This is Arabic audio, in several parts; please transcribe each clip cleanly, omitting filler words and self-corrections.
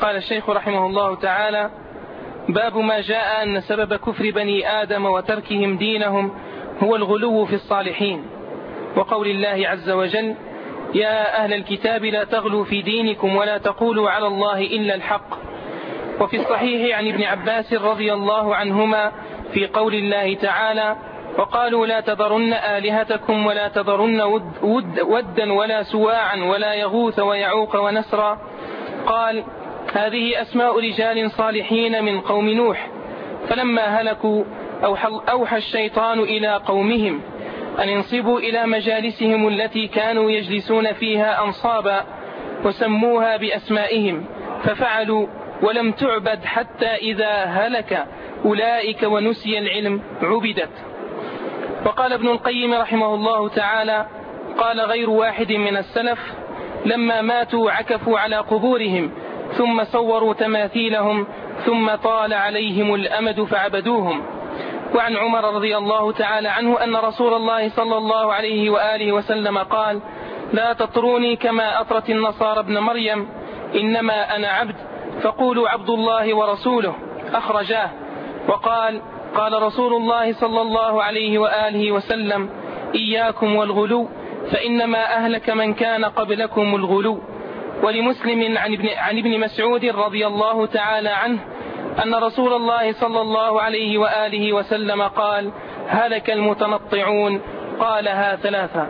قال الشيخ رحمه الله تعالى: باب ما جاء أن سبب كفر بني آدم وتركهم دينهم هو الغلو في الصالحين، وقول الله عز وجل: يا أهل الكتاب لا تغلوا في دينكم ولا تقولوا على الله إلا الحق. وفي الصحيح عن ابن عباس رضي الله عنهما في قول الله تعالى: وقالوا لا تذرن آلهتكم ولا تذرن ودا ولا سواعا ولا يغوث ويعوق ونسرا، قال: هذه أسماء رجال صالحين من قوم نوح، فلما هلكوا أوحى الشيطان إلى قومهم أن ينصبوا إلى مجالسهم التي كانوا يجلسون فيها أنصابا، وسموها بأسمائهم، ففعلوا، ولم تعبد حتى إذا هلك أولئك ونسي العلم عبدت. وقال ابن القيم رحمه الله تعالى: قال غير واحد من السلف: لما ماتوا عكفوا على قبورهم ثم صوروا تماثيلهم ثم طال عليهم الأمد فعبدوهم. وعن عمر رضي الله تعالى عنه أن رسول الله صلى الله عليه وآله وسلم قال: لا تطروني كما أطرت النصارى ابن مريم، إنما أنا عبد، فقولوا عبد الله ورسوله، أخرجاه. وقال: قال رسول الله صلى الله عليه وآله وسلم: إياكم والغلو، فإنما أهلك من كان قبلكم الغلو. ولمسلم عن ابن مسعود رضي الله تعالى عنه أن رسول الله صلى الله عليه وآله وسلم قال: هلك المتنطعون، قالها ثلاثة.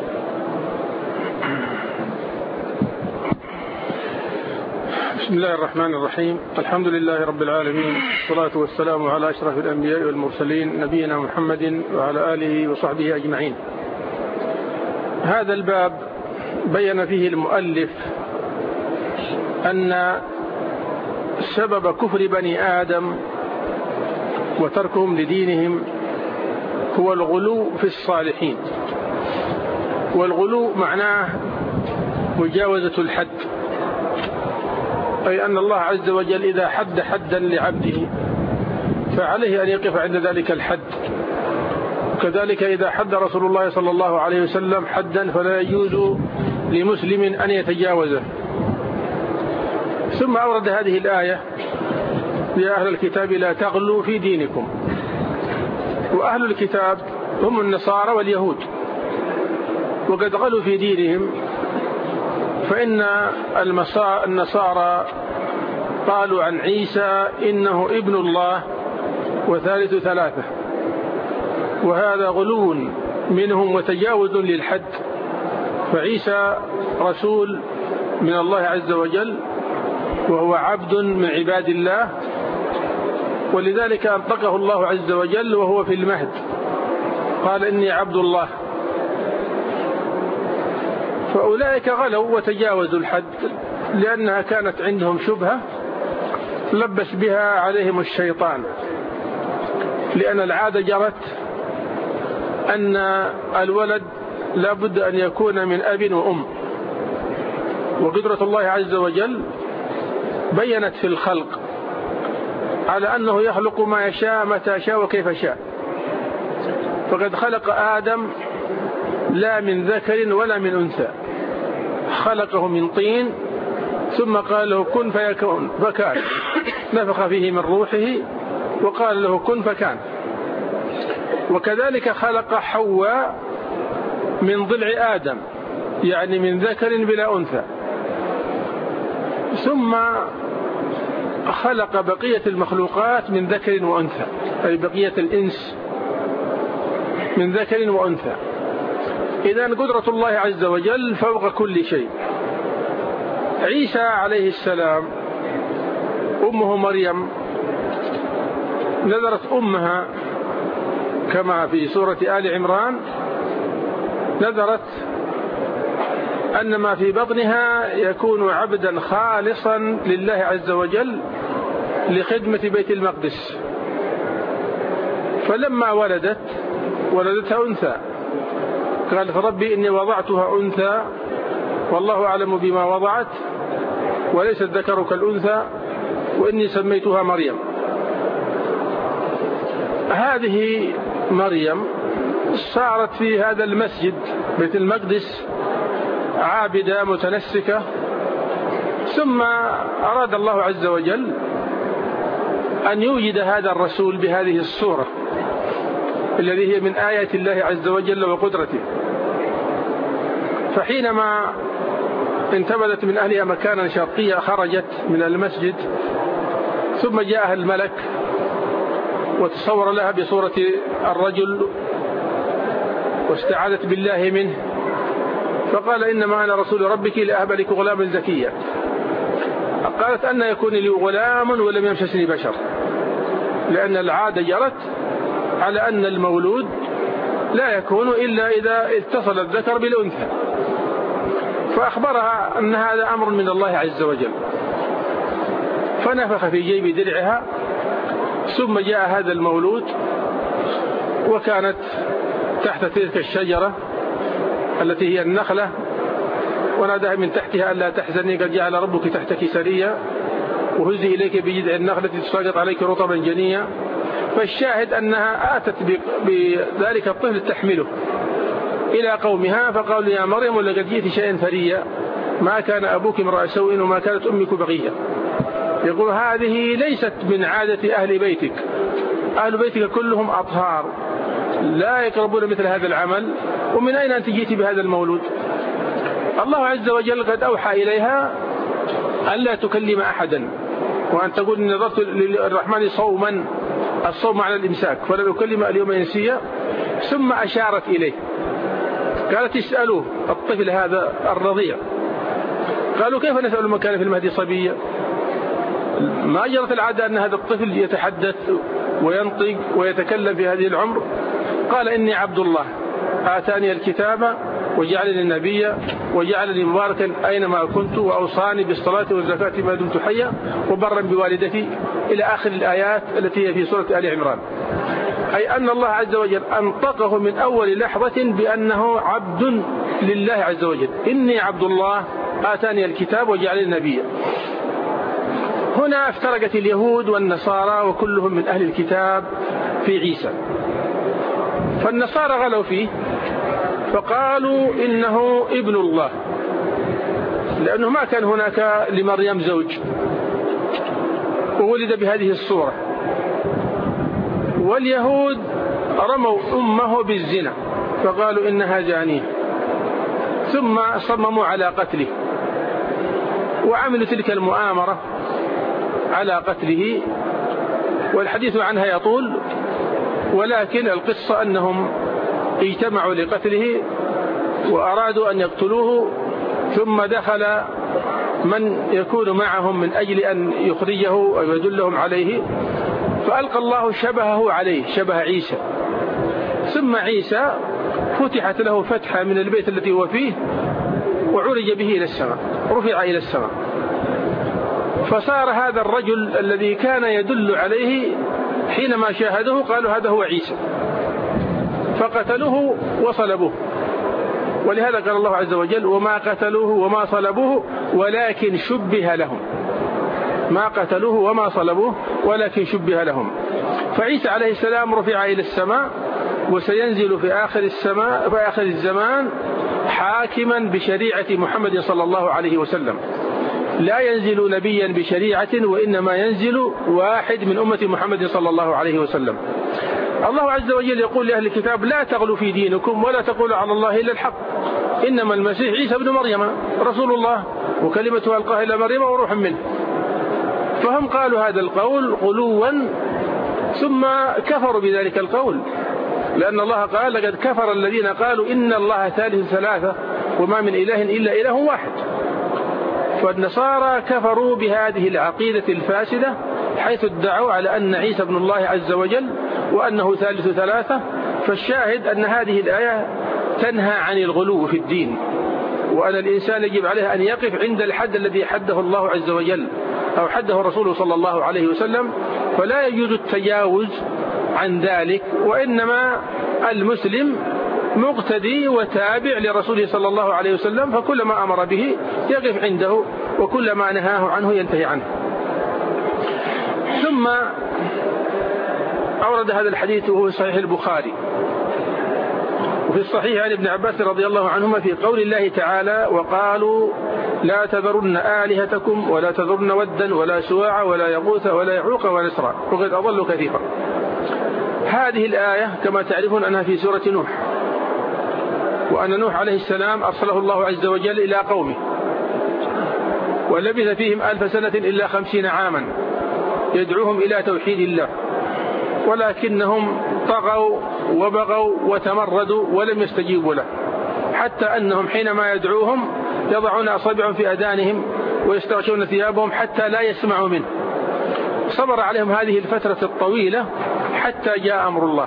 بسم الله الرحمن الرحيم. الحمد لله رب العالمين، والصلاة والسلام على أشرف الأنبياء والمرسلين، نبينا محمد وعلى آله وصحبه أجمعين. هذا الباب بين فيه المؤلف أن سبب كفر بني آدم وتركهم لدينهم هو الغلو في الصالحين. والغلو معناه مجاوزة الحد، أي أن الله عز وجل إذا حد حدا لعبده فعليه أن يقف عند ذلك الحد. كذلك إذا حد رسول الله صلى الله عليه وسلم حدا فلا يجوز لمسلم أن يتجاوزه. ثم أورد هذه الآية: يا أهل الكتاب لا تغلوا في دينكم. وأهل الكتاب هم النصارى واليهود، وقد غلوا في دينهم، فإن النصارى قالوا عن عيسى إنه ابن الله وثالث ثلاثة، وهذا غلو منهم وتجاوز للحد. فعيسى رسول من الله عز وجل، وهو عبد من عباد الله، ولذلك أنطقه الله عز وجل وهو في المهد، قال: إني عبد الله. فأولئك غلوا وتجاوزوا الحد لأنها كانت عندهم شبهة لبس بها عليهم الشيطان، لأن العادة جرت أن الولد لا بد أن يكون من أب وأم. وقدرة الله عز وجل بينت في الخلق على أنه يخلق ما يشاء متى شاء وكيف شاء. فقد خلق آدم لا من ذكر ولا من أنثى، خلقه من طين ثم قال له كن فيكون، فكان، نفخ فيه من روحه وقال له كن فكان. وكذلك خلق حواء من ضلع آدم، يعني من ذكر بلا أنثى، ثم خلق بقية المخلوقات من ذكر وأنثى، أي بقية الإنس من ذكر وأنثى. إذن قدرة الله عز وجل فوق كل شيء. عيسى عليه السلام أمه مريم نذرت أمها كما في سورة آل عمران، نذرت أن ما في بطنها يكون عبدا خالصا لله عز وجل لخدمة بيت المقدس. فلما ولدتها أنثى، قالت: ربي إني وضعتها أنثى والله أعلم بما وضعت وليس الذكر كالأنثى وإني سميتها مريم. هذه مريم صارت في هذا المسجد بيت المقدس عابدة متنسكة، ثم أراد الله عز وجل أن يوجد هذا الرسول بهذه الصورة الذي هي من آيات الله عز وجل وقدرته. فحينما انتبذت من أهلها مكانا شرقيا خرجت من المسجد، ثم جاءها الملك وتصور لها بصورة الرجل واستعاذت بالله منه، فقال إنما أنا رسول ربك لأهب لك غلاما زكيا. قالت أن يكون لي غلام ولم يمسسني بشر، لأن العادة جرت على أن المولود لا يكون إلا إذا اتصل الذكر بالأنثى، فأخبرها أن هذا أمر من الله عز وجل، فنفخ في جيب درعها، ثم جاء هذا المولود وكانت تحت تلك الشجرة التي هي النخلة، وناداها من تحتها ألا تحزني قد جعل ربك تحتك سريا وهزي إليك بجذع النخلة تساقط عليك رطبا جنيا. فالشاهد أنها آتت بذلك الطفل تحمله إلى قومها، فقالوا يا مريم لقد جئت شيئا فريا، ما كان أبوك امرأ سوء وما كانت أمك بغيا. يقول هذه ليست من عادة أهل بيتك، أهل بيتك كلهم أطهار لا يقربون مثل هذا العمل، ومن أين أنت جئت بهذا المولود؟ الله عز وجل قد أوحى إليها ألا تكلم أحدا، وأن تقول إن نذرت للرحمن صوما، الصوم على الإمساك، فلم يكلم اليوم إنسيا. ثم أشارت إليه قالت اسألوه الطفل هذا الرضيع. قالوا كيف نسأل من كان في المهدي صبيا؟ ما جرت العادة أن هذا الطفل يتحدث وينطق ويتكلم في هذه العمر. قال إني عبد الله آتاني الكتاب وجعلني نبيا وجعلني مباركا أينما كنت وأوصاني بالصلاة والزكاة ما دمت حيا وبرا بوالدتي، إلى آخر الآيات التي هي في سورة آل عمران. أي أن الله عز وجل أنطقه من أول لحظة بأنه عبد لله عز وجل، إني عبد الله آتاني الكتاب وجعلني نبيا. هنا افترقت اليهود والنصارى وكلهم من أهل الكتاب في عيسى، فالنصارى غلوا فيه فقالوا إنه ابن الله، لأنه ما كان هناك لمريم زوج وولد بهذه الصورة. واليهود رموا أمه بالزنا فقالوا إنها زانية، ثم صمموا على قتله وعملوا تلك المؤامرة على قتله، والحديث عنها يطول، ولكن القصة أنهم اجتمعوا لقتله وأرادوا أن يقتلوه، ثم دخل من يكون معهم من أجل أن يخرجه أو يدلهم عليه، فألقى الله شبهه عليه شبه عيسى، ثم عيسى فتحت له فتحة من البيت التي هو فيه وعرج به إلى السماء، رفع إلى السماء، فصار هذا الرجل الذي كان يدل عليه حينما شاهدوه قالوا هذا هو عيسى، فقتلوه وصلبوه. ولهذا قال الله عز وجل وما قتلوه وما صلبوه ولكن شبه لهم، ما قتلوه وما صلبوه ولكن شبه لهم. فعيسى عليه السلام رفع إلى السماء، وسينزل في آخر الزمان حاكما بشريعة محمد صلى الله عليه وسلم. لا ينزل نبيا بشريعة، وإنما ينزل واحد من أمة محمد صلى الله عليه وسلم. الله عز وجل يقول لأهل الكتاب لا تغلوا في دينكم ولا تقولوا على الله إلا الحق، إنما المسيح عيسى ابن مريم رسول الله وكلمته ألقاها إلى مريم وروح منه. فهم قالوا هذا القول غلوا ثم كفروا بذلك القول، لأن الله قال لقد كفر الذين قالوا إن الله ثالث ثلاثة وما من إله إلا إله واحد. فالنصارى كفروا بهذه العقيدة الفاسدة حيث ادعوا على أن عيسى ابن الله عز وجل وأنه ثالث ثلاثة. فالشاهد أن هذه الآية تنهى عن الغلو في الدين، وأن الإنسان يجب عليه أن يقف عند الحد الذي حده الله عز وجل أو حده الرسول صلى الله عليه وسلم، فلا يجوز التجاوز عن ذلك، وإنما المسلم مقتدي وتابع لرسوله صلى الله عليه وسلم، فكل ما أمر به يقف عنده وكل ما نهاه عنه ينتهي عنه. ثم أورد هذا الحديث وهو صحيح البخاري، وفي الصحيح عن ابن عباس رضي الله عنهما في قول الله تعالى: وقالوا لا تذرن آلهتكم ولا تذرن ودا ولا سواع ولا يغوث ولا يعوق ونسرا وقد أضلوا كثيرا. هذه الآية كما تعرفون أنها في سورة نوح، وأن نوح عليه السلام أرسله الله عز وجل إلى قومه ولبث فيهم 1000 سنة إلا 50 عاما يدعوهم إلى توحيد الله، ولكنهم طغوا وبغوا وتمردوا ولم يستجيبوا له، حتى أنهم حينما يدعوهم يضعون أصابعهم في أذانهم ويستغشون ثيابهم حتى لا يسمعوا منه. صبر عليهم هذه الفترة الطويلة حتى جاء أمر الله.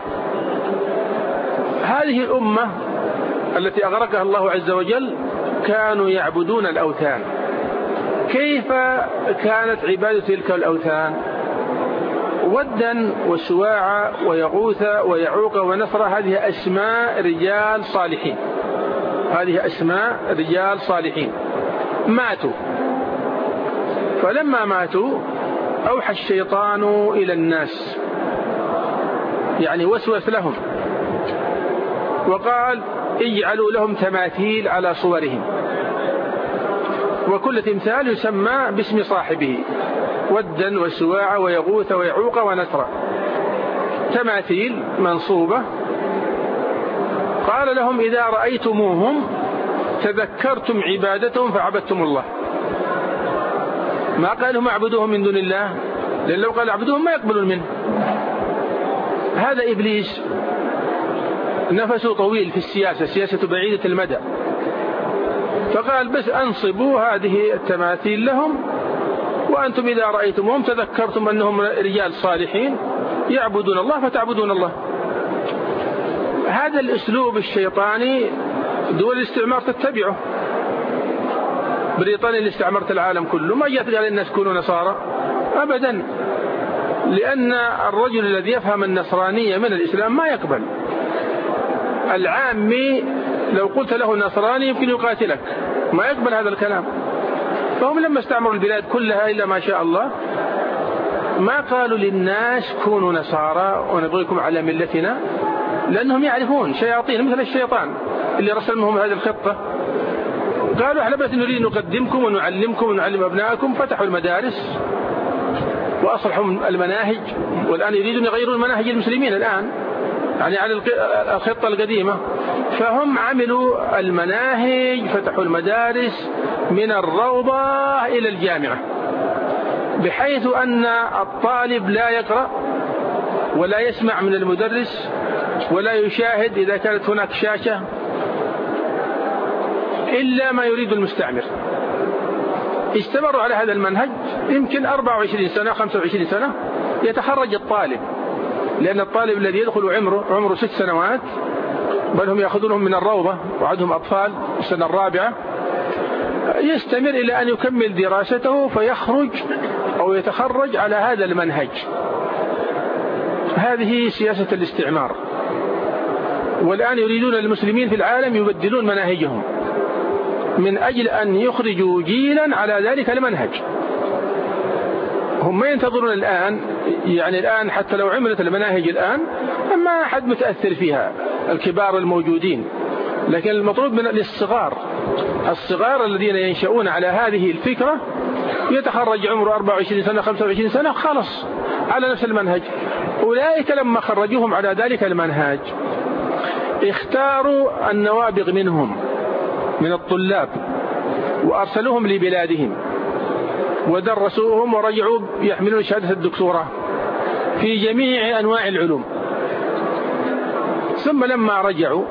هذه الأمة التي أغرقها الله عز وجل كانوا يعبدون الأوثان. كيف كانت عبادة تلك الأوثان؟ ودا وسواع ويغوث ويعوق ونسر، هذه أسماء رجال صالحين، هذه أسماء رجال صالحين ماتوا. فلما ماتوا أوحى الشيطان إلى الناس، يعني وسوس لهم وقال: اجعلوا لهم تماثيل على صورهم، وكل تمثال يسمى باسم صاحبه، ودا وسواع ويغوث ويعوق ونسرا، تماثيل منصوبة. قال لهم: إذا رأيتموهم تذكرتم عبادتهم فعبدتم الله. ما قال لهم اعبدوهم من دون الله، لأن لو قال اعبدوهم ما يقبلون منه. هذا إبليس نفسه طويل في السياسة، سياسة بعيدة المدى، فقال: بس أنصبوا هذه التماثيل لهم، وأنتم إذا رأيتمهم تذكرتم أنهم رجال صالحين يعبدون الله فتعبدون الله. هذا الأسلوب الشيطاني دول الاستعمار تتبعه. بريطانيا اللي استعمرت العالم كله ما جاءت قال الناس كونوا نصارى أبدا، لأن الرجل الذي يفهم النصرانية من الإسلام ما يقبل. العامي لو قلت له نصراني يمكن يقاتلك، ما يقبل هذا الكلام. فهم لما استعمروا البلاد كلها إلا ما شاء الله ما قالوا للناس كونوا نصارى ونبغيكم على ملتنا، لأنهم يعرفون شياطين مثل الشيطان اللي رسمهم هذه الخطة. قالوا: احنا بس نريد نقدمكم ونعلمكم ونعلم أبنائكم. فتحوا المدارس وأصلحوا المناهج، والآن يريدون يغيرون مناهج المسلمين الآن، يعني على الخطة القديمة. فهم عملوا المناهج، فتحوا المدارس من الروضة إلى الجامعة، بحيث أن الطالب لا يقرأ ولا يسمع من المدرس ولا يشاهد إذا كانت هناك شاشة إلا ما يريد المستعمر. استمروا على هذا المنهج يمكن 24 سنة 25 سنة يتخرج الطالب، لأن الطالب الذي يدخل عمره 6 سنوات، بل هم يأخذونهم من الروضة وعندهم أطفال السنة الرابعة، يستمر إلى أن يكمل دراسته فيخرج أو يتخرج على هذا المنهج. هذه سياسة الاستعمار. والآن يريدون المسلمين في العالم يبدلون مناهجهم من أجل أن يخرجوا جيلا على ذلك المنهج. هم ما ينتظرون الآن، يعني الآن حتى لو عملت المناهج الآن ما أحد متأثر فيها الكبار الموجودين، لكن المطلوب من الصغار الذين ينشؤون على هذه الفكرة يتخرج عمره 24 سنة 25 سنة خلص على نفس المنهج. أولئك لما خرجوهم على ذلك المنهج اختاروا النوابغ منهم من الطلاب وأرسلوهم لبلادهم ودرسوهم ورجعوا يحملون شهادة الدكتوراه في جميع أنواع العلوم. ثم لما رجعوا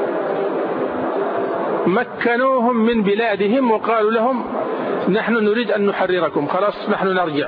مكنوهم من بلادهم وقالوا لهم: نحن نريد أن نحرركم، خلاص نحن نرجع.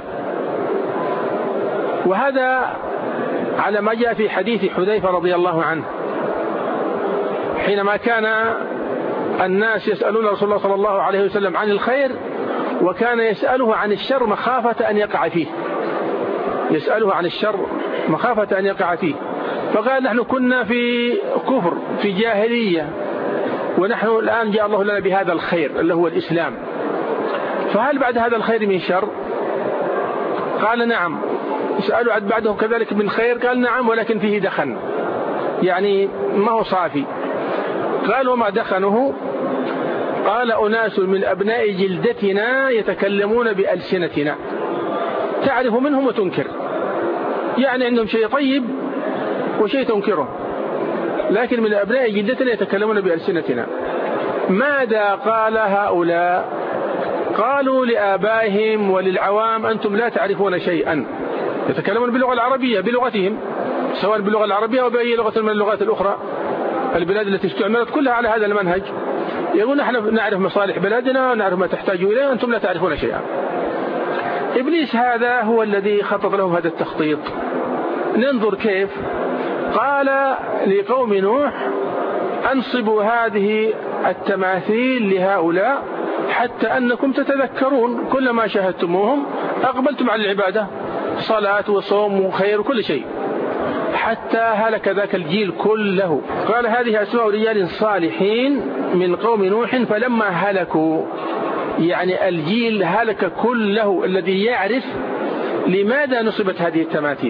وهذا على ما جاء في حديث حذيفة رضي الله عنه، حينما كان الناس يسألون رسول الله صلى الله عليه وسلم عن الخير، وكان يسأله عن الشر مخافة أن يقع فيه، يسأله عن الشر مخافة أن يقع فيه. فقال: نحن كنا في كفر في جاهلية، ونحن الآن جاء الله لنا بهذا الخير اللي هو الإسلام، فهل بعد هذا الخير من شر؟ قال: نعم. سألوا عد بعده كذلك من خير؟ قال: نعم، ولكن فيه دخن، يعني ما هو صافي. قال وما دخنه؟ قال أناس من أبناء جلدتنا يتكلمون بألسنتنا تعرف منهم وتنكر، يعني عندهم شيء طيب وشيء تنكره، لكن من أبناء جلدتنا يتكلمون بألسنتنا. ماذا قال هؤلاء؟ قالوا لآبائهم وللعوام أنتم لا تعرفون شيئا، يتكلمون باللغة العربية بلغتهم، سواء باللغة العربية أو بأي لغة من اللغات الأخرى. البلاد التي استعملت كلها على هذا المنهج، يقول نحن نعرف مصالح بلادنا ونعرف ما تحتاج إليه، أنتم لا تعرفون شيئا. إبليس هذا هو الذي خطط لهم هذا التخطيط. ننظر كيف. قال لقوم نوح أنصبوا هذه التماثيل لهؤلاء حتى أنكم تتذكرون كلما شاهدتموهم أقبلتم على العبادة، صلاة وصوم وخير وكل شيء، حتى هلك ذاك الجيل كله. قال هذه أسماء رجال صالحين من قوم نوح فلما هلكوا، يعني الجيل هلك كله الذي يعرف لماذا نصبت هذه التماثيل.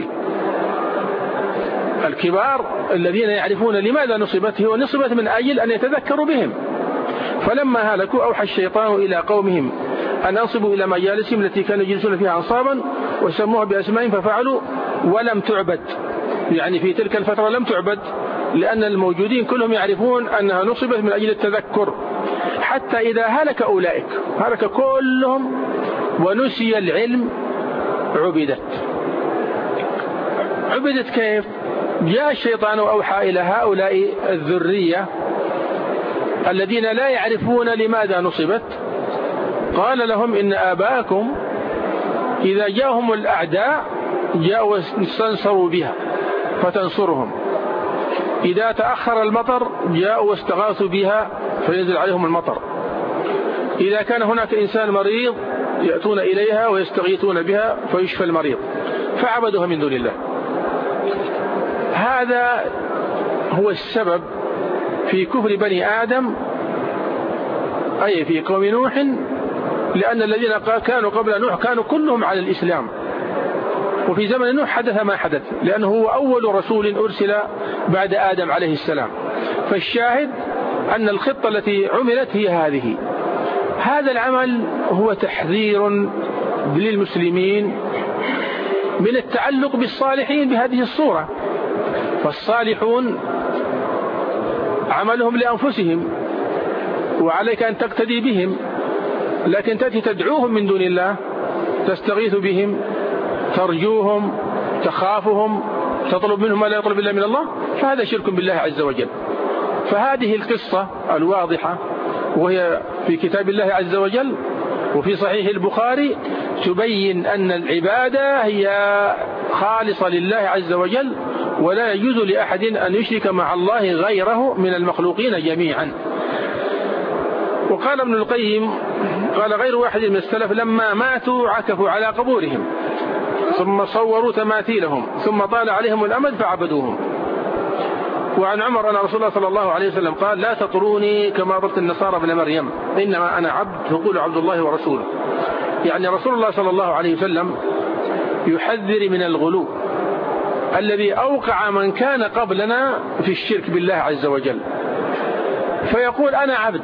الكبار الذين يعرفون لماذا نصبت، هو نصبت من أجل أن يتذكروا بهم. فلما هلكوا أوحى الشيطان إلى قومهم أن أنصبوا إلى مجالسهم التي كانوا يجلسون فيها أنصابا وسموها بأسمائهم ففعلوا ولم تعبد، يعني في تلك الفترة لم تعبد، لأن الموجودين كلهم يعرفون أنها نصبت من أجل التذكر. حتى إذا هلك أولئك، هلك كلهم ونسي العلم، عبدت كيف؟ جاء الشيطان وأوحى إلى هؤلاء الذرية الذين لا يعرفون لماذا نصبت، قال لهم إن آباءكم إذا جاءهم الأعداء جاءوا واستنصروا بها فتنصرهم، إذا تأخر المطر جاءوا واستغاثوا بها فينزل عليهم المطر، إذا كان هناك إنسان مريض يأتون إليها ويستغيثون بها فيشفى المريض، فعبدوها من دون الله. هذا هو السبب في كفر بني آدم، أي في قوم نوح، لأن الذين كانوا قبل نوح كانوا كلهم على الإسلام، وفي زمن نوح حدث ما حدث، لأنه هو أول رسول أرسل بعد آدم عليه السلام. فالشاهد أن الخطة التي عملت هي هذه. هذا العمل هو تحذير للمسلمين من التعلق بالصالحين بهذه الصورة. فالصالحون عملهم لأنفسهم وعليك أن تقتدي بهم، لكن تأتي تدعوهم من دون الله، تستغيث بهم، ترجوهم، تخافهم، تطلب منهم ما لا يطلب إلا من الله، فهذا شرك بالله عز وجل. فهذه القصة الواضحة وهي في كتاب الله عز وجل وفي صحيح البخاري تبين أن العبادة هي خالصة لله عز وجل، ولا يجوز لأحد أن يشرك مع الله غيره من المخلوقين جميعا. وقال ابن القيم قال غير واحد من السلف لما ماتوا عكفوا على قبورهم ثم صوروا تماثيلهم ثم طال عليهم الأمد فعبدوهم. وعن عمر أن رسول الله صلى الله عليه وسلم قال لا تطروني كما طرت النصارى ابن مريم إنما أنا عبد فقولوا عبد الله ورسوله. يعني رسول الله صلى الله عليه وسلم يحذر من الغلو الذي أوقع من كان قبلنا في الشرك بالله عز وجل، فيقول أنا عبد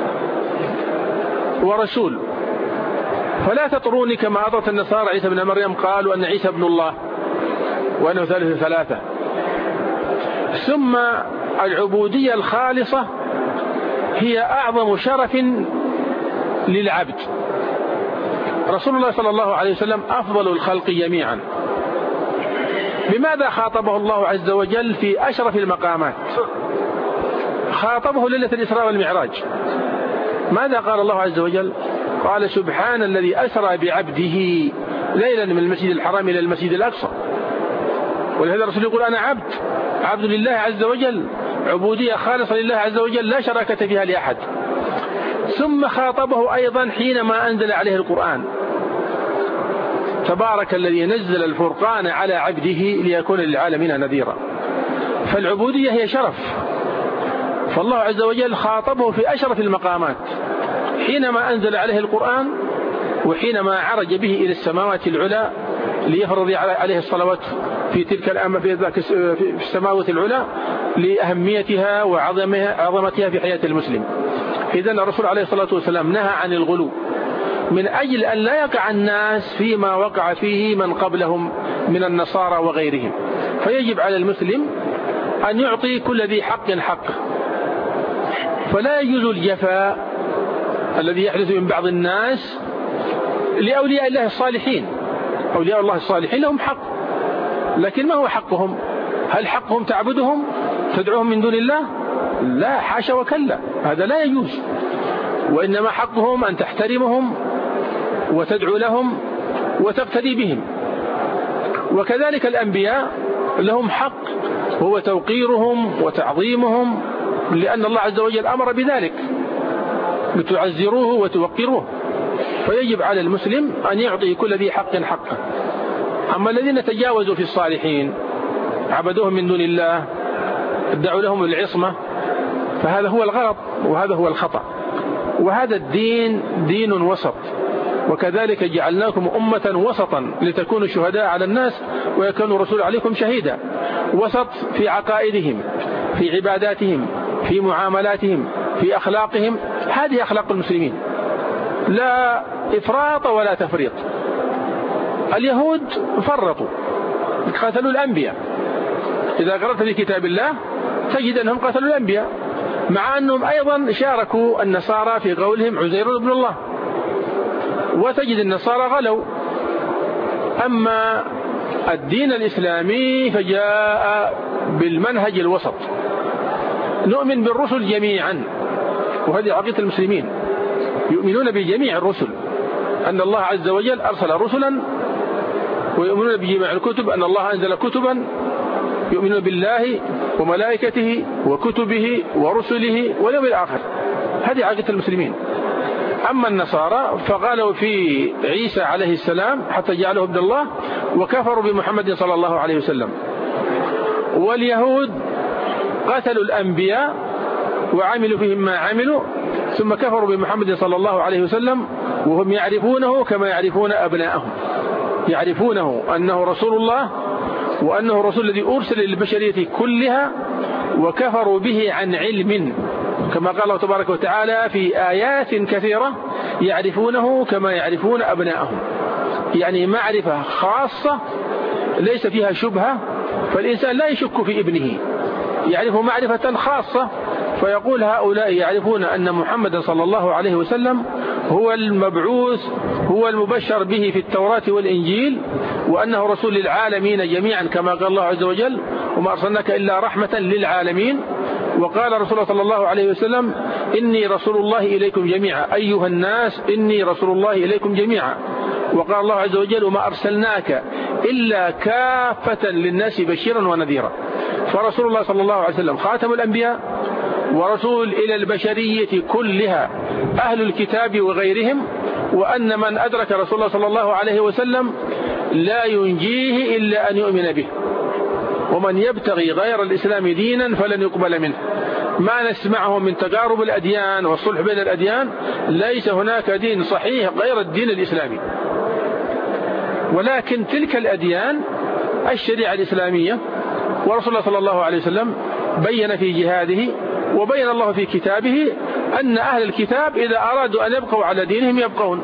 ورسول، فلا تطروني كما أطرت النصارى عيسى ابن مريم قالوا أن عيسى ابن الله وأنه ثالث ثلاثة. ثم العبودية الخالصة هي أعظم شرف للعبد. رسول الله صلى الله عليه وسلم أفضل الخلق جميعا. بماذا خاطبه الله عز وجل في أشرف المقامات؟ خاطبه ليلة الإسراء والمعراج. ماذا قال الله عز وجل؟ قال سبحان الذي أسرى بعبده ليلا من المسجد الحرام إلى المسجد الأقصى. ولهذا الرسول يقول أنا عبد لله عز وجل، عبودية خالصة لله عز وجل لا شراكة فيها لأحد. ثم خاطبه أيضا حينما أنزل عليه القرآن تبارك الذي نزل الفرقان على عبده ليكون للعالمين نذيرا. فالعبودية هي شرف، فالله عز وجل خاطبه في أشرف المقامات حينما أنزل عليه القرآن وحينما عرج به إلى السماوات العلى ليفرض عليه الصلوات في تلك الأمة في السماوات العلى، لأهميتها وعظمتها في حياة المسلم. إذن الرسول عليه الصلاة والسلام نهى عن الغلو من أجل أن لا يقع الناس فيما وقع فيه من قبلهم من النصارى وغيرهم. فيجب على المسلم أن يعطي كل ذي حق حقه، فلا يجوز الجفاء الذي يحدث من بعض الناس لأولياء الله الصالحين. أولياء الله الصالحين لهم حق، لكن ما هو حقهم؟ هل حقهم تعبدهم تدعوهم من دون الله؟ لا، حاشا وكلا، هذا لا يجوز. وإنما حقهم أن تحترمهم وتدعو لهم وتقتدي بهم. وكذلك الأنبياء لهم حق، هو توقيرهم وتعظيمهم، لأن الله عز وجل أمر بذلك، لتعزروه وتوقروه. فيجب على المسلم أن يعطي كل ذي حق حقه. أما الذين تجاوزوا في الصالحين عبدوهم من دون الله، ادعوا لهم العصمة، فهذا هو الغلط وهذا هو الخطأ. وهذا الدين دين وسط، وكذلك جعلناكم أمة وسطا لتكونوا شهداء على الناس ويكون الرسول عليكم شهيدا. وسط في عقائدهم، في عباداتهم، في معاملاتهم، في أخلاقهم. هذه أخلاق المسلمين، لا إفراط ولا تفريط. اليهود فرطوا، قتلوا الأنبياء. إذا قرأت في كتاب الله تجد أنهم قتلوا الأنبياء، مع أنهم أيضا شاركوا النصارى في قولهم عزير ابن الله، وتجد النصارى غلوا. أما الدين الإسلامي فجاء بالمنهج الوسط، نؤمن بالرسل جميعا، وهذه عقيدة المسلمين، يؤمنون بجميع الرسل، أن الله عز وجل أرسل رسلا، ويؤمنون بجميع الكتب، أن الله أنزل كتبا، يؤمنون بالله وملائكته وكتبه ورسله واليوم الآخر. هذه عقيدة المسلمين. أما النصارى فقالوا في عيسى عليه السلام حتى جعله ابن الله، وكفروا بمحمد صلى الله عليه وسلم. واليهود قتلوا الأنبياء وعملوا فيهم ما عملوا، ثم كفروا بمحمد صلى الله عليه وسلم وهم يعرفونه كما يعرفون أبناءهم، يعرفونه أنه رسول الله وأنه الرسول الذي أرسل للبشرية كلها، وكفروا به عن علم، كما قال الله تبارك وتعالى في آيات كثيرة يعرفونه كما يعرفون أبناءهم. يعني معرفة خاصة ليس فيها شبهة، فالإنسان لا يشك في ابنه، يعرف معرفة خاصة. فيقول هؤلاء يعرفون أن محمد صلى الله عليه وسلم هو المبعوث، هو المبشر به في التوراة والإنجيل، وأنه رسول للعالمين جميعا، كما قال الله عز وجل وما أرسلناك إلا رحمة للعالمين. وقال رسول الله صلى الله عليه وسلم إني رسول الله إليكم جميعا أيها الناس إني رسول الله إليكم جميعا. وقال الله عز وجل وما أرسلناك إلا كافة للناس بشيرا ونذيرا. فرسول الله صلى الله عليه وسلم خاتم الأنبياء ورسول إلى البشرية كلها، أهل الكتاب وغيرهم. وأن من أدرك رسول الله صلى الله عليه وسلم لا ينجيه إلا أن يؤمن به، ومن يبتغي غير الإسلام دينا فلن يقبل منه. ما نسمعه من تقارب الأديان والصلح بين الأديان، ليس هناك دين صحيح غير الدين الإسلامي. ولكن تلك الأديان الشريعة الإسلامية، ورسول الله صلى الله عليه وسلم بين في جهاده وبين الله في كتابه أن أهل الكتاب إذا أرادوا أن يبقوا على دينهم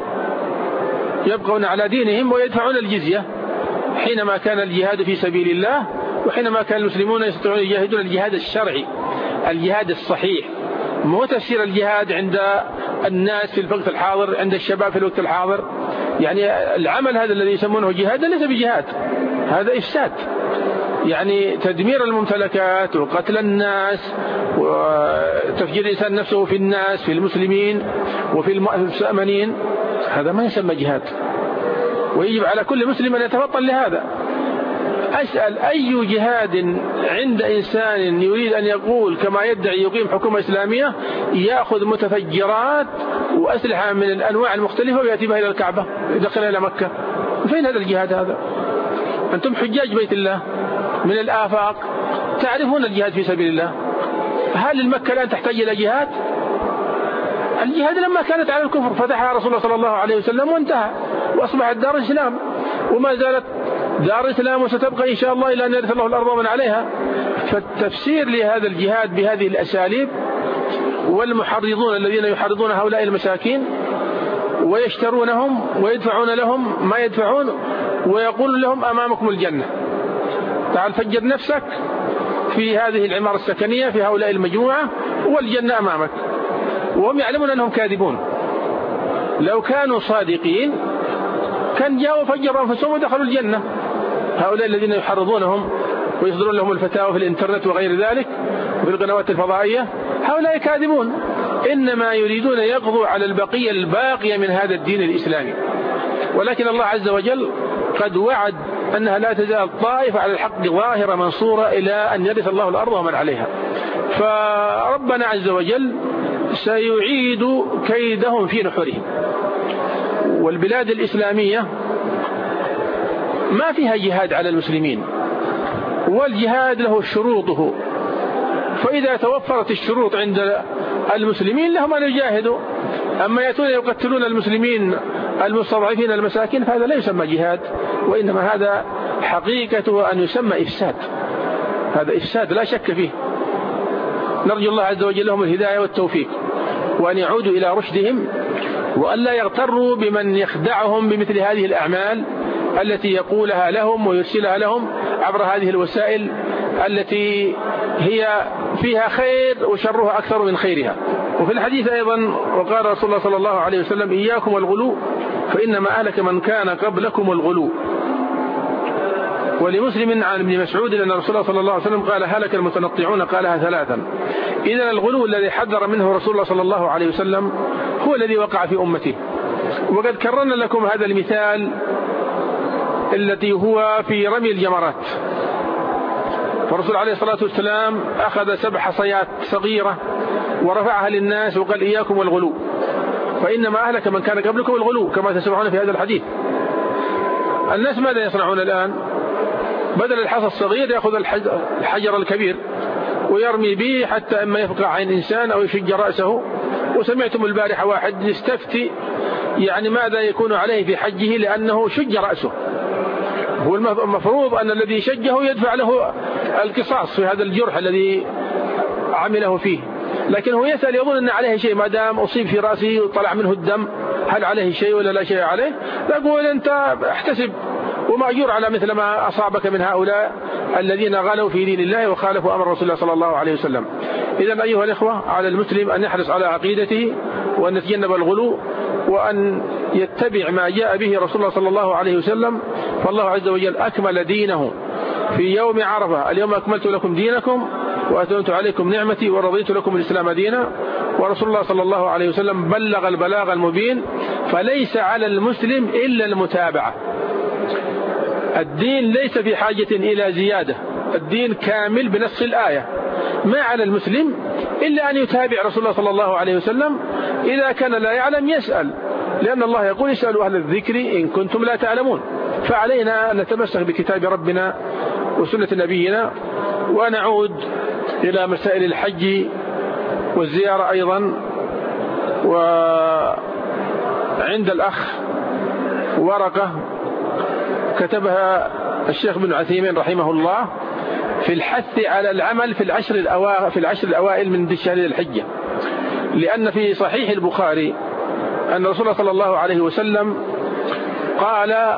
يبقون على دينهم ويدفعون الجزية، حينما كان الجهاد في سبيل الله، وحينما كان المسلمون يستطيعون يجاهدون الجهاد الشرعي، الجهاد الصحيح، مو تفسير الجهاد عند الناس في الوقت الحاضر، عند الشباب في الوقت الحاضر. يعني العمل هذا الذي يسمونه جهاد ليس بجهاد، هذا إفساد، يعني تدمير الممتلكات وقتل الناس وتفجير الإنسان نفسه في الناس، في المسلمين وفي المؤمنين، هذا ما يسمى جهاد. ويجب على كل مسلم أن يتفطن لهذا. أسأل أي جهاد عند إنسان يريد أن يقول كما يدعي يقيم حكومة إسلامية يأخذ متفجرات وأسلحة من الأنواع المختلفة ويأتي بها إلى الكعبة يدخلها إلى مكة؟ فين هذا الجهاد؟ هذا أنتم حجاج بيت الله من الآفاق تعرفون الجهاد في سبيل الله. هل المكة الآن تحتاج إلى جهاد؟ الجهاد لما كانت على الكفر فتحها رسول الله صلى الله عليه وسلم وانتهى، وأصبحت دار الإسلام، وما زالت دار الإسلام وستبقى إن شاء الله إلى أن يرث الله الأرض ومن عليها. فالتفسير لهذا الجهاد بهذه الأساليب، والمحرضون الذين يحرضون هؤلاء المساكين ويشترونهم ويدفعون لهم ما يدفعون ويقول لهم أمامكم الجنة، تعال فجر نفسك في هذه العمارة السكنية في هؤلاء المجموعة والجنة أمامك، وهم يعلمون أنهم كاذبون. لو كانوا صادقين كان جاءوا فجروا أنفسهم ودخلوا الجنة. هؤلاء الذين يحرضونهم ويصدرون لهم الفتاوى في الإنترنت وغير ذلك وفي القنوات الفضائية هؤلاء كاذبون، إنما يريدون يقضوا على البقية الباقية من هذا الدين الإسلامي. ولكن الله عز وجل قد وعد أنها لا تزال طائفة على الحق ظاهرة منصورة إلى أن يرث الله الأرض ومن عليها. فربنا عز وجل سيعيد كيدهم في نحورهم. والبلاد الإسلامية ما فيها جهاد على المسلمين، والجهاد له شروطه، فإذا توفرت الشروط عند المسلمين لهم أن يجاهدوا. أما يأتون يقتلون المسلمين المستضعفين المساكين فهذا لا يسمى جهاد، وإنما هذا حقيقته أن يسمى إفساد. هذا إفساد لا شك فيه. نرجو الله عز وجل لهم الهداية والتوفيق، وأن يعودوا إلى رشدهم، وأن لا يغتروا بمن يخدعهم بمثل هذه الأعمال التي يقولها لهم ويرسلها لهم عبر هذه الوسائل التي هي فيها خير وشرها أكثر من خيرها. وفي الحديث أيضا وقال رسول الله صلى الله عليه وسلم: إياكم والغلو فإنما أهلك من كان قبلكم الغلو. ولمسلم عن ابن مسعود أن رسول الله صلى الله عليه وسلم قال: هلك المتنطعون، قالها ثلاثا. إذن الغلو الذي حذر منه رسول الله صلى الله عليه وسلم هو الذي وقع في أمته. وقد كررنا لكم هذا المثال التي هو في رمي الجمرات. فالرسول عليه الصلاة والسلام أخذ 7 حصيات صغيرة ورفعها للناس وقال: إياكم والغلو فإنما أهلك من كان قبلكم الغلو، كما تسمعون في هذا الحديث. الناس ماذا يصنعون الآن؟ بدل الحصى الصغير يأخذ الحجر الكبير ويرمي به حتى إما يفقع عين إنسان أو يشج رأسه. وسمعتم البارحة واحد يستفتي يعني ماذا يكون عليه في حجه لأنه شج رأسه. هو المفروض أن الذي شجه يدفع له القصاص في هذا الجرح الذي عمله فيه، لكن هو يسأل يظن أن عليه شيء، ما دام أصيب في رأسه وطلع منه الدم هل عليه شيء ولا لا شيء عليه؟ يقول: أنت احتسب ومأجور على مثل ما أصابك من هؤلاء الذين غلوا في دين الله وخالفوا أمر رسول الله صلى الله عليه وسلم. إذن أيها الإخوة، على المسلم أن يحرص على عقيدته وأن يتجنب الغلو وأن يتبع ما جاء به رسول الله صلى الله عليه وسلم. فالله عز وجل أكمل دينه في يوم عرفة: اليوم أكملت لكم دينكم وأتممت عليكم نعمتي ورضيت لكم الإسلام دينا. ورسول الله صلى الله عليه وسلم بلغ البلاغ المبين، فليس على المسلم إلا المتابعة. الدين ليس في حاجة إلى زيادة، الدين كامل بنص الآية. ما على المسلم إلا أن يتابع رسول الله صلى الله عليه وسلم، إذا كان لا يعلم يسأل، لأن الله يقول: اسألوا أهل الذكر إن كنتم لا تعلمون. فعلينا أن نتمسك بكتاب ربنا وسنة نبينا، ونعود إلى مسائل الحج والزيارة أيضا. وعند الأخ ورقة كتبها الشيخ بن عثيمين رحمه الله في الحث على العمل في العشر الأوائل من شهر الحجة، لأن في صحيح البخاري أن رسول الله صلى الله عليه وسلم قال: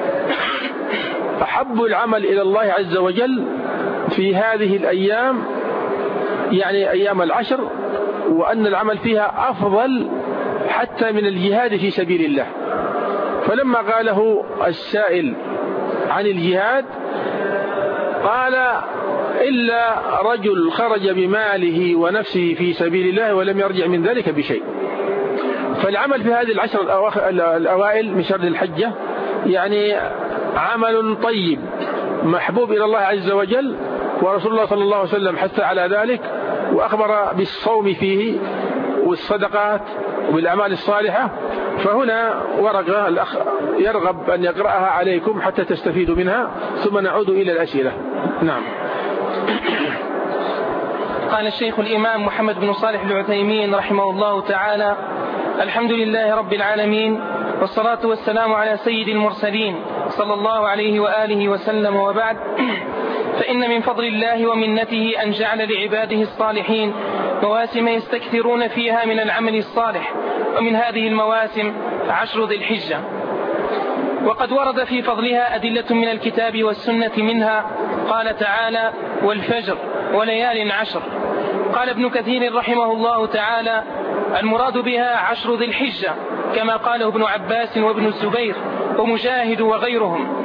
أحب العمل إلى الله عز وجل في هذه الأيام، يعني أيام العشر، وأن العمل فيها أفضل حتى من الجهاد في سبيل الله. فلما قاله السائل عن الجهاد قال: إلا رجل خرج بماله ونفسه في سبيل الله ولم يرجع من ذلك بشيء. فالعمل في هذه العشر الأوائل من شهر الحجة يعني عمل طيب محبوب إلى الله عز وجل، ورسول الله صلى الله عليه وسلم حث على ذلك وأخبر بالصوم فيه والصدقات وبالأعمال الصالحة. فهنا ورقة الأخ يرغب أن يقرأها عليكم حتى تستفيدوا منها، ثم نعود إلى الأسئلة. نعم. قال الشيخ الإمام محمد بن صالح العثيمين رحمه الله تعالى: الحمد لله رب العالمين، والصلاة والسلام على سيد المرسلين صلى الله عليه وآله وسلم، وبعد، فإن من فضل الله ومنته أن جعل لعباده الصالحين مواسم يستكثرون فيها من العمل الصالح، ومن هذه المواسم 10 ذي الحجة، وقد ورد في فضلها أدلة من الكتاب والسنة، منها قال تعالى: والفجر وليال 10. قال ابن كثير رحمه الله تعالى: المراد بها 10 ذي الحجة، كما قاله ابن عباس وابن الزبير ومجاهد وغيرهم.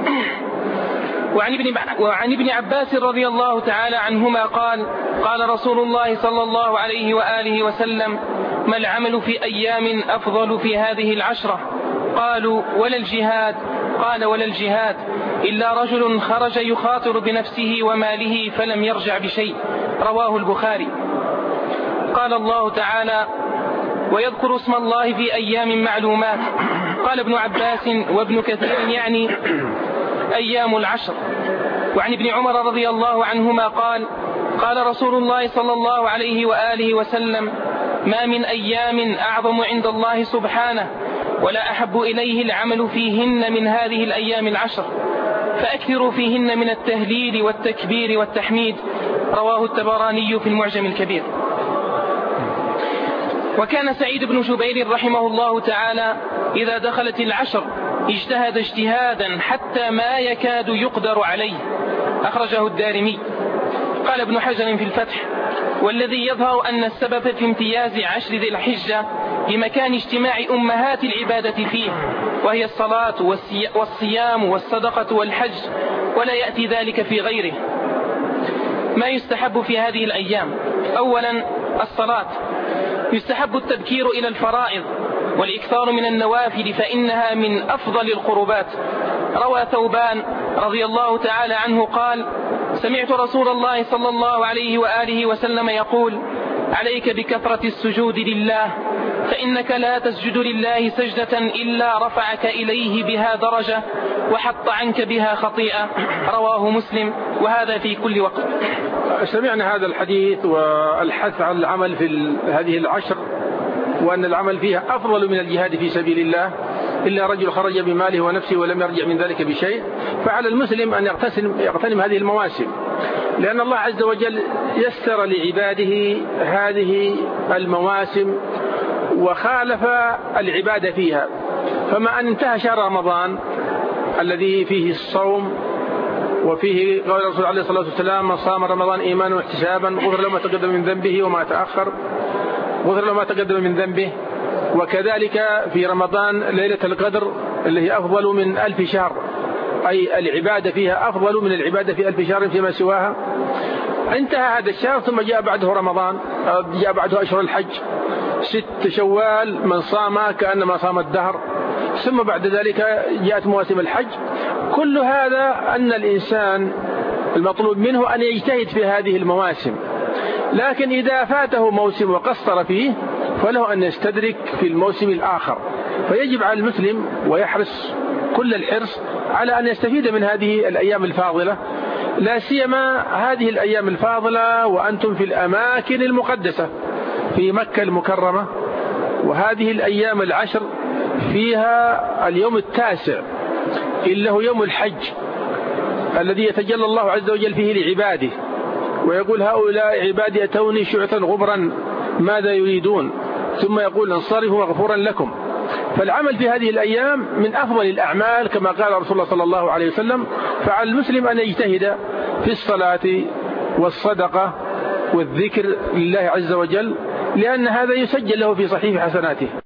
وعن ابن عباس رضي الله تعالى عنهما قال: قال رسول الله صلى الله عليه وآله وسلم: ما العمل في أيام أفضل في هذه 10؟ قالوا: ولا الجهاد؟ قال: ولا الجهاد إلا رجل خرج يخاطر بنفسه وماله فلم يرجع بشيء. رواه البخاري. قال الله تعالى: ويذكر اسم الله في أيام معلومات. قال ابن عباس وابن كثير يعني أيام 10. وعن ابن عمر رضي الله عنهما قال: قال رسول الله صلى الله عليه وآله وسلم: ما من أيام أعظم عند الله سبحانه ولا أحب إليه العمل فيهن من هذه الأيام 10، فأكثروا فيهن من التهليل والتكبير والتحميد. رواه الطبراني في المعجم الكبير. وكان سعيد بن جبير رحمه الله تعالى إذا دخلت 10 اجتهد اجتهادا حتى ما يكاد يقدر عليه. أخرجه الدارمي. قال ابن حجر في الفتح: والذي يظهر أن السبب في امتياز 10 ذي الحجة بمكان اجتماع أمهات العبادة فيه، وهي الصلاة والصيام والصدقة والحج، ولا يأتي ذلك في غيره. ما يستحب في هذه الأيام: أولا الصلاة، يستحب التبكير إلى الفرائض والإكثار من النوافل، فإنها من أفضل القربات. روى ثوبان رضي الله تعالى عنه قال: سمعت رسول الله صلى الله عليه وآله وسلم يقول: عليك بكثرة السجود لله، فإنك لا تسجد لله سجدة إلا رفعك إليه بها درجة وحط عنك بها خطيئة. رواه مسلم، وهذا في كل وقت. سمعنا هذا الحديث والحث على العمل في هذه 10، وأن العمل فيها أفضل من الجهاد في سبيل الله، إلا رجل خرج بماله ونفسه ولم يرجع من ذلك بشيء. فعلى المسلم أن يغتنم هذه المواسم، لأن الله عز وجل يسر لعباده هذه المواسم وخالف العبادة فيها. فما أن انتهى شهر رمضان الذي فيه الصوم، وفيه قول الرسول عليه الصلاة والسلام: من صام رمضان إيمانا واحتسابا غفر له ما تقدم من ذنبه وما تأخر، غفر له ما تقدم من ذنبه. وكذلك في رمضان ليلة القدر اللي هي أفضل من 1000 شهر، أي العبادة فيها أفضل من العبادة في 1000 شهر فيما سواها. انتهى هذا الشهر ثم جاء بعده رمضان، جاء بعده أشهر الحج، 6 شوال من صام كأنما صام الدهر، ثم بعد ذلك جاءت مواسم الحج. كل هذا أن الإنسان المطلوب منه أن يجتهد في هذه المواسم، لكن إذا فاته موسم وقصر فيه فله أن يستدرك في الموسم الآخر. فيجب على المسلم ويحرص كل الحرص على أن يستفيد من هذه الأيام الفاضلة، لا سيما هذه الأيام الفاضلة وأنتم في الأماكن المقدسة في مكة المكرمة. وهذه الأيام 10 فيها اليوم 9 إلا هو يوم الحج الذي يتجلى الله عز وجل فيه لعباده، ويقول: هؤلاء عبادي أتوني شعثا غبرا ماذا يريدون، ثم يقول: انصرفوا مغفورا لكم. فالعمل في هذه الأيام من أفضل الأعمال كما قال رسول الله صلى الله عليه وسلم. فعلى المسلم أن يجتهد في الصلاة والصدقة والذكر لله عز وجل، لأن هذا يسجل له في صحيح حسناته.